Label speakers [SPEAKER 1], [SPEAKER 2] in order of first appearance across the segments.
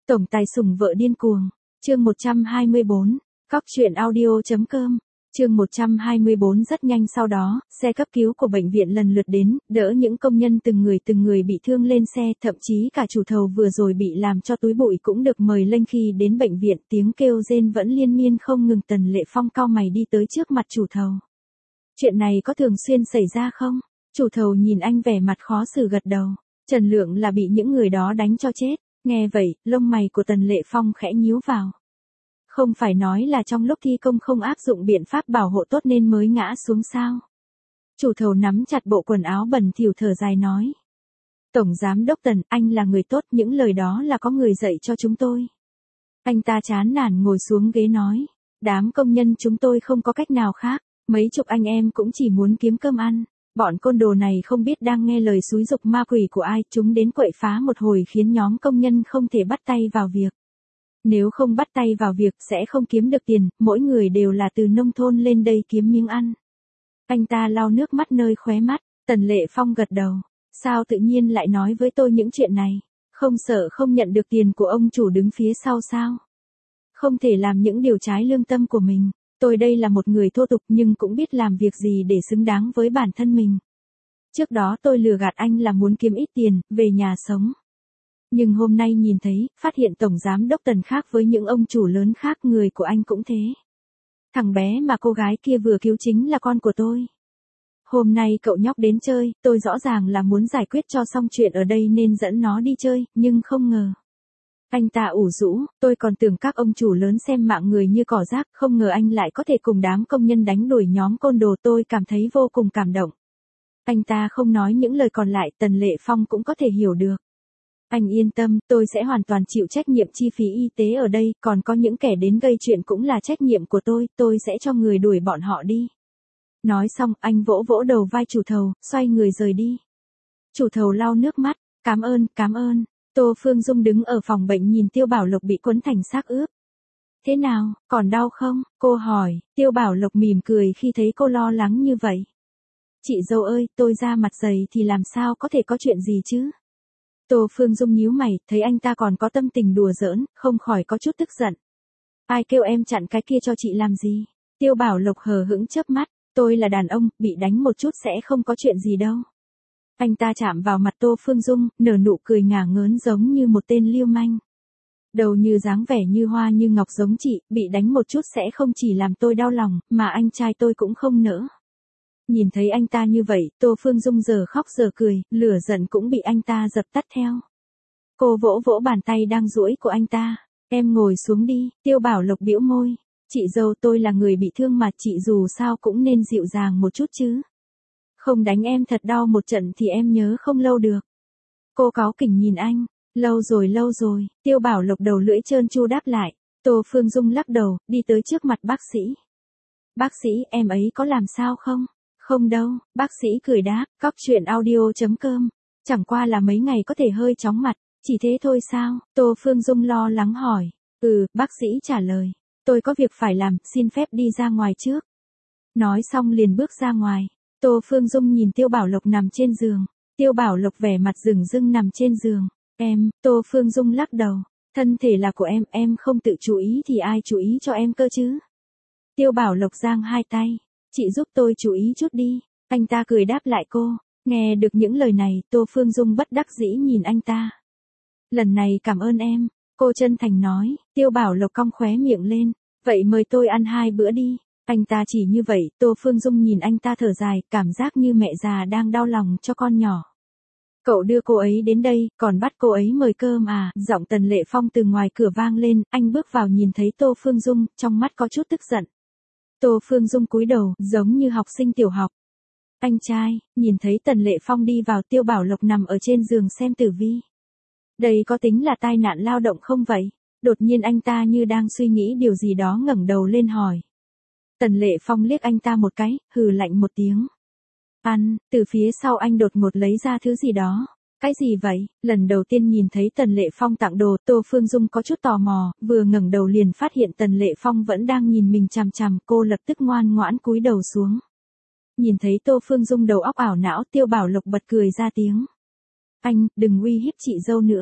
[SPEAKER 1] Tổng tài sủng vợ điên cuồng. Chương 124. Cóc truyện audio.com. Chương 124. Rất nhanh sau đó, xe cấp cứu của bệnh viện lần lượt đến, đỡ những công nhân từng người bị thương lên xe, thậm chí cả chủ thầu vừa rồi bị làm cho túi bụi cũng được mời lên khi đến bệnh viện, tiếng kêu rên vẫn liên miên không ngừng. Tần Lệ Phong cau mày đi tới trước mặt chủ thầu. Chuyện này có thường xuyên xảy ra không? Chủ thầu nhìn anh vẻ mặt khó xử gật đầu. Trần Lượng là bị những người đó đánh cho chết. Nghe vậy, lông mày của Tần Lệ Phong khẽ nhíu vào. Không phải nói là trong lúc thi công không áp dụng biện pháp bảo hộ tốt nên mới ngã xuống sao? Chủ thầu nắm chặt bộ quần áo bẩn thỉu thở dài nói. Tổng giám đốc Tần, anh là người tốt, những lời đó là có người dạy cho chúng tôi. Anh ta chán nản ngồi xuống ghế nói. Đám công nhân chúng tôi không có cách nào khác, mấy chục anh em cũng chỉ muốn kiếm cơm ăn. Bọn côn đồ này không biết đang nghe lời xúi giục ma quỷ của ai, chúng đến quậy phá một hồi khiến nhóm công nhân không thể bắt tay vào việc. Nếu không bắt tay vào việc sẽ không kiếm được tiền, mỗi người đều là từ nông thôn lên đây kiếm miếng ăn. Anh ta lau nước mắt nơi khóe mắt, Tần Lệ Phong gật đầu. Sao tự nhiên lại nói với tôi những chuyện này? Không sợ không nhận được tiền của ông chủ đứng phía sau sao? Không thể làm những điều trái lương tâm của mình. Tôi đây là một người thô tục nhưng cũng biết làm việc gì để xứng đáng với bản thân mình. Trước đó tôi lừa gạt anh là muốn kiếm ít tiền, về nhà sống. Nhưng hôm nay nhìn thấy, phát hiện Tổng Giám đốc Tần khác với những ông chủ lớn khác, người của anh cũng thế. Thằng bé mà cô gái kia vừa cứu chính là con của tôi. Hôm nay cậu nhóc đến chơi, tôi rõ ràng là muốn giải quyết cho xong chuyện ở đây nên dẫn nó đi chơi, nhưng không ngờ. Anh ta ủ rũ, tôi còn tưởng các ông chủ lớn xem mạng người như cỏ rác, không ngờ anh lại có thể cùng đám công nhân đánh đuổi nhóm côn đồ, tôi cảm thấy vô cùng cảm động. Anh ta không nói những lời còn lại, Tần Lệ Phong cũng có thể hiểu được. Anh yên tâm, tôi sẽ hoàn toàn chịu trách nhiệm chi phí y tế ở đây, còn có những kẻ đến gây chuyện cũng là trách nhiệm của tôi sẽ cho người đuổi bọn họ đi. Nói xong, anh vỗ vỗ đầu vai chủ thầu, xoay người rời đi. Chủ thầu lau nước mắt, cảm ơn. Tô Phương Dung đứng ở phòng bệnh nhìn Tiêu Bảo Lộc bị quấn thành xác ướp. Thế nào, còn đau không? Cô hỏi, Tiêu Bảo Lộc mỉm cười khi thấy cô lo lắng như vậy. Chị dâu ơi, tôi ra mặt dày thì làm sao có thể có chuyện gì chứ? Tô Phương Dung nhíu mày, thấy anh ta còn có tâm tình đùa giỡn, không khỏi có chút tức giận. Ai kêu em chặn cái kia cho chị làm gì? Tiêu Bảo Lộc hờ hững chớp mắt, tôi là đàn ông, bị đánh một chút sẽ không có chuyện gì đâu. Anh ta chạm vào mặt Tô Phương Dung, nở nụ cười ngả ngớn giống như một tên lưu manh. Đầu như dáng vẻ như hoa như ngọc giống chị, bị đánh một chút sẽ không chỉ làm tôi đau lòng, mà anh trai tôi cũng không nỡ. Nhìn thấy anh ta như vậy, Tô Phương Dung giờ khóc giờ cười, lửa giận cũng bị anh ta dập tắt theo. Cô vỗ vỗ bàn tay đang duỗi của anh ta. Em ngồi xuống đi, Tiêu Bảo Lộc bĩu môi. Chị dâu tôi là người bị thương mà chị dù sao cũng nên dịu dàng một chút chứ. Không đánh em thật đau một trận thì em nhớ không lâu được. Cô cáu kỉnh nhìn anh. Lâu rồi, Tiêu Bảo Lộc đầu lưỡi trơn tru đáp lại. Tô Phương Dung lắc đầu, đi tới trước mặt bác sĩ. Bác sĩ, em ấy có làm sao không? Không đâu, bác sĩ cười đáp, cóc truyện audio.com. Chẳng qua là mấy ngày có thể hơi chóng mặt, chỉ thế thôi sao? Tô Phương Dung lo lắng hỏi. Bác sĩ trả lời. Tôi có việc phải làm, xin phép đi ra ngoài trước. Nói xong liền bước ra ngoài. Tô Phương Dung nhìn Tiêu Bảo Lộc nằm trên giường. Tiêu Bảo Lộc vẻ mặt rừng rưng nằm trên giường. Tô Phương Dung lắc đầu. Thân thể là của em không tự chú ý thì ai chú ý cho em cơ chứ? Tiêu Bảo Lộc giang hai tay. Chị giúp tôi chú ý chút đi. Anh ta cười đáp lại cô. Nghe được những lời này, Tô Phương Dung bất đắc dĩ nhìn anh ta. Lần này cảm ơn em. Cô chân thành nói. Tiêu Bảo Lộc cong khóe miệng lên. Vậy mời tôi ăn 2 bữa đi. Anh ta chỉ như vậy, Tô Phương Dung nhìn anh ta thở dài, cảm giác như mẹ già đang đau lòng cho con nhỏ. Cậu đưa cô ấy đến đây, còn bắt cô ấy mời cơm à? Giọng Tần Lệ Phong từ ngoài cửa vang lên, anh bước vào nhìn thấy Tô Phương Dung, trong mắt có chút tức giận. Tô Phương Dung cúi đầu, giống như học sinh tiểu học. Anh trai, nhìn thấy Tần Lệ Phong đi vào, Tiêu Bảo Lộc nằm ở trên giường xem tử vi. Đây có tính là tai nạn lao động không vậy? Đột nhiên anh ta như đang suy nghĩ điều gì đó ngẩng đầu lên hỏi. Tần Lệ Phong liếc anh ta một cái, hừ lạnh một tiếng. Từ phía sau anh đột ngột lấy ra thứ gì đó. Cái gì vậy? Lần đầu tiên nhìn thấy Tần Lệ Phong tặng đồ, Tô Phương Dung có chút tò mò, vừa ngẩng đầu liền phát hiện Tần Lệ Phong vẫn đang nhìn mình chằm chằm, cô lập tức ngoan ngoãn cúi đầu xuống. Nhìn thấy Tô Phương Dung đầu óc ảo não, Tiêu Bảo Lộc bật cười ra tiếng. Anh, đừng uy hiếp chị dâu nữa.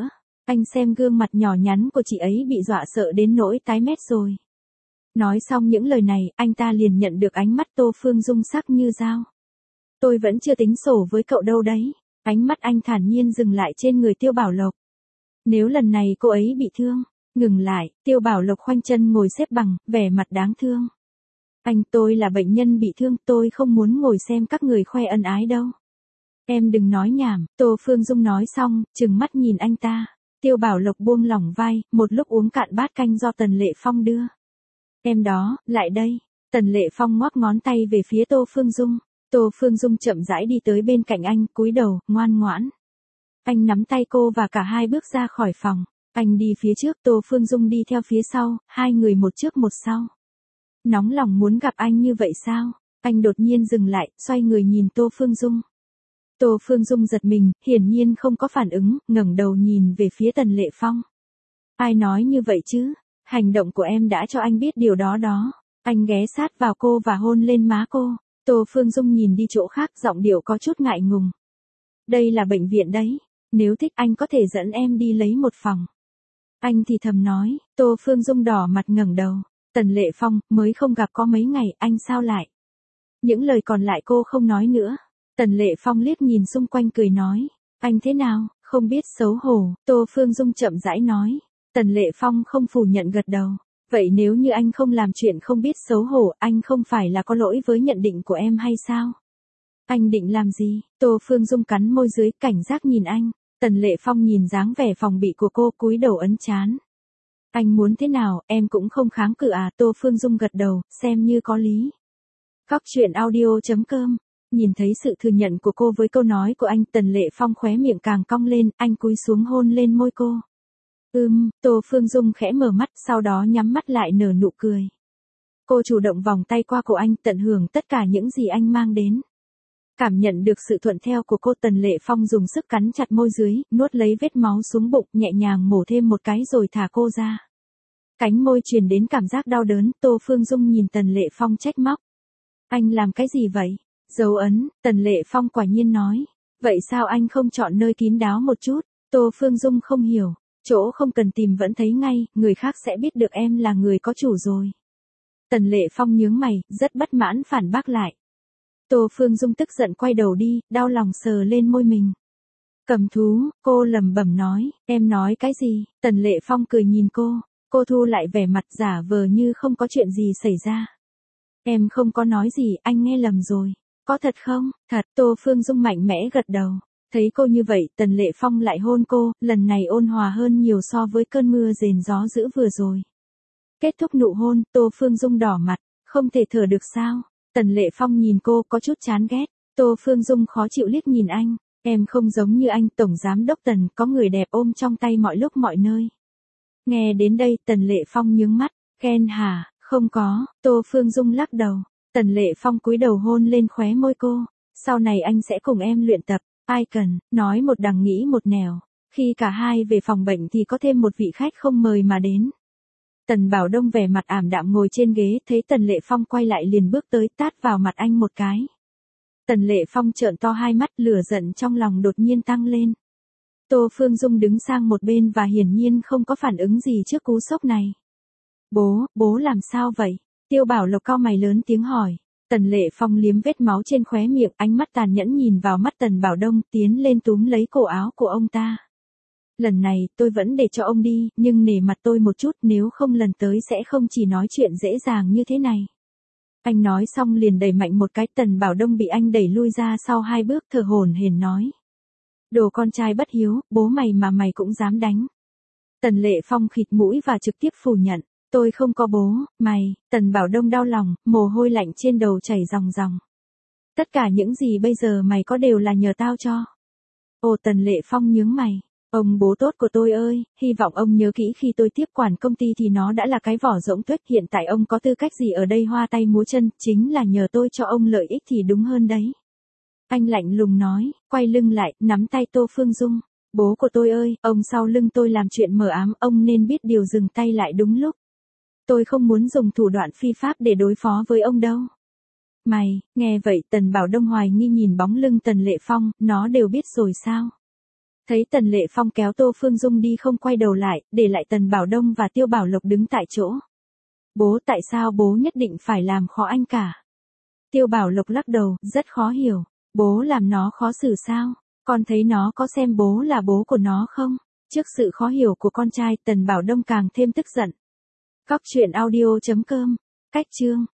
[SPEAKER 1] Anh xem gương mặt nhỏ nhắn của chị ấy bị dọa sợ đến nỗi tái mét rồi. Nói xong những lời này, anh ta liền nhận được ánh mắt Tô Phương Dung sắc như dao. Tôi vẫn chưa tính sổ với cậu đâu đấy. Ánh mắt anh thản nhiên dừng lại trên người Tiêu Bảo Lộc. Nếu lần này cô ấy bị thương, ngừng lại, Tiêu Bảo Lộc khoanh chân ngồi xếp bằng, vẻ mặt đáng thương. Tôi là bệnh nhân bị thương, tôi không muốn ngồi xem các người khoe ân ái đâu. Em đừng nói nhảm, Tô Phương Dung nói xong, trừng mắt nhìn anh ta. Tiêu Bảo Lộc buông lỏng vai, một lúc uống cạn bát canh do Tần Lệ Phong đưa. Em đó, lại đây. Tần Lệ Phong ngoắc ngón tay về phía Tô Phương Dung. Tô Phương Dung chậm rãi đi tới bên cạnh anh, cúi đầu, ngoan ngoãn. Anh nắm tay cô và cả hai bước ra khỏi phòng. Anh đi phía trước, Tô Phương Dung đi theo phía sau, hai người một trước một sau. Nóng lòng muốn gặp anh như vậy sao? Anh đột nhiên dừng lại, xoay người nhìn Tô Phương Dung. Tô Phương Dung giật mình, hiển nhiên không có phản ứng, ngẩng đầu nhìn về phía Tần Lệ Phong. Ai nói như vậy chứ? Hành động của em đã cho anh biết điều đó đó. Anh ghé sát vào cô và hôn lên má cô. Tô Phương Dung nhìn đi chỗ khác, giọng điệu có chút ngại ngùng. Đây là bệnh viện đấy. Nếu thích anh có thể dẫn em đi lấy một phòng. Anh thì thầm nói. Tô Phương Dung đỏ mặt ngẩng đầu. Tần Lệ Phong, mới không gặp có mấy ngày, anh sao lại? Những lời còn lại cô không nói nữa. Tần Lệ Phong liếc nhìn xung quanh cười nói. Anh thế nào, không biết xấu hổ, Tô Phương Dung chậm rãi nói. Tần Lệ Phong không phủ nhận gật đầu. Vậy nếu như anh không làm chuyện không biết xấu hổ, anh không phải là có lỗi với nhận định của em hay sao? Anh định làm gì? Tô Phương Dung cắn môi dưới, cảnh giác nhìn anh. Tần Lệ Phong nhìn dáng vẻ phòng bị của cô, cúi đầu ấn trán. Anh muốn thế nào, em cũng không kháng cự à? Tô Phương Dung gật đầu, xem như có lý. Cóc truyện audio.com. Nhìn thấy sự thừa nhận của cô với câu nói của anh, Tần Lệ Phong khóe miệng càng cong lên, anh cúi xuống hôn lên môi cô. Tô Phương Dung khẽ mở mắt, sau đó nhắm mắt lại nở nụ cười. Cô chủ động vòng tay qua cổ anh, tận hưởng tất cả những gì anh mang đến. Cảm nhận được sự thuận theo của cô, Tần Lệ Phong dùng sức cắn chặt môi dưới, nuốt lấy vết máu xuống bụng, nhẹ nhàng mổ thêm một cái rồi thả cô ra. Cánh môi truyền đến cảm giác đau đớn, Tô Phương Dung nhìn Tần Lệ Phong trách móc. Anh làm cái gì vậy? Dấu ấn, Tần Lệ Phong quả nhiên nói. Vậy sao anh không chọn nơi kín đáo một chút? Tô Phương Dung không hiểu. Chỗ không cần tìm vẫn thấy ngay, người khác sẽ biết được em là người có chủ rồi. Tần Lệ Phong nhướng mày, rất bất mãn phản bác lại. Tô Phương Dung tức giận quay đầu đi, đau lòng sờ lên môi mình. Cầm thú, cô lẩm bẩm nói, em nói cái gì? Tần Lệ Phong cười nhìn cô thu lại vẻ mặt giả vờ như không có chuyện gì xảy ra. Em không có nói gì, anh nghe lầm rồi. Có thật không? Thật. Tô Phương Dung mạnh mẽ gật đầu. Thấy cô như vậy, Tần Lệ Phong lại hôn cô, lần này ôn hòa hơn nhiều so với cơn mưa rền gió dữ vừa rồi. Kết thúc nụ hôn, Tô Phương Dung đỏ mặt, không thể thở được sao? Tần Lệ Phong nhìn cô có chút chán ghét. Tô Phương Dung khó chịu liếc nhìn anh. Em không giống như anh, Tổng Giám Đốc Tần, có người đẹp ôm trong tay mọi lúc mọi nơi. Nghe đến đây, Tần Lệ Phong nhướng mắt. Ghen hả? Không có. Tô Phương Dung lắc đầu. Tần Lệ Phong cúi đầu hôn lên khóe môi cô. Sau này anh sẽ cùng em luyện tập. Ai cần, nói một đằng nghĩ một nẻo. Khi cả hai về phòng bệnh thì có thêm một vị khách không mời mà đến. Tần Bảo Đông vẻ mặt ảm đạm ngồi trên ghế, thấy Tần Lệ Phong quay lại liền bước tới tát vào mặt anh một cái. Tần Lệ Phong trợn to hai mắt, lửa giận trong lòng đột nhiên tăng lên. Tô Phương Dung đứng sang một bên và hiển nhiên không có phản ứng gì trước cú sốc này. Bố làm sao vậy? Tiêu Bảo Lộc cau mày lớn tiếng hỏi. Tần Lệ Phong liếm vết máu trên khóe miệng, ánh mắt tàn nhẫn nhìn vào mắt Tần Bảo Đông, tiến lên túm lấy cổ áo của ông ta. Lần này, tôi vẫn để cho ông đi, nhưng nể mặt tôi một chút, nếu không lần tới sẽ không chỉ nói chuyện dễ dàng như thế này. Anh nói xong liền đẩy mạnh một cái, Tần Bảo Đông bị anh đẩy lui ra sau hai bước, thở hổn hển nói. Đồ con trai bất hiếu, bố mày mà mày cũng dám đánh. Tần Lệ Phong khịt mũi và trực tiếp phủ nhận. Tôi không có bố, mày. Tần Bảo Đông đau lòng, mồ hôi lạnh trên đầu chảy ròng ròng. Tất cả những gì bây giờ mày có đều là nhờ tao cho. Ồ, Tần Lệ Phong nhướng mày. Ông bố tốt của tôi ơi, hy vọng ông nhớ kỹ khi tôi tiếp quản công ty thì nó đã là cái vỏ rỗng tuếch, hiện tại ông có tư cách gì ở đây hoa tay múa chân, chính là nhờ tôi cho ông lợi ích thì đúng hơn đấy. Anh lạnh lùng nói, quay lưng lại, nắm tay Tô Phương Dung. Bố của tôi ơi, ông sau lưng tôi làm chuyện mờ ám, ông nên biết điều, dừng tay lại đúng lúc. Tôi không muốn dùng thủ đoạn phi pháp để đối phó với ông đâu. Mày, nghe vậy Tần Bảo Đông hoài nghi nhìn bóng lưng Tần Lệ Phong, nó đều biết rồi sao? Thấy Tần Lệ Phong kéo Tô Phương Dung đi không quay đầu lại, để lại Tần Bảo Đông và Tiêu Bảo Lộc đứng tại chỗ. Bố, tại sao bố nhất định phải làm khó anh cả? Tiêu Bảo Lộc lắc đầu, rất khó hiểu. Bố làm nó khó xử sao? Con thấy nó có xem bố là bố của nó không? Trước sự khó hiểu của con trai, Tần Bảo Đông càng thêm tức giận. Cóc truyện audio.com. Cách chương.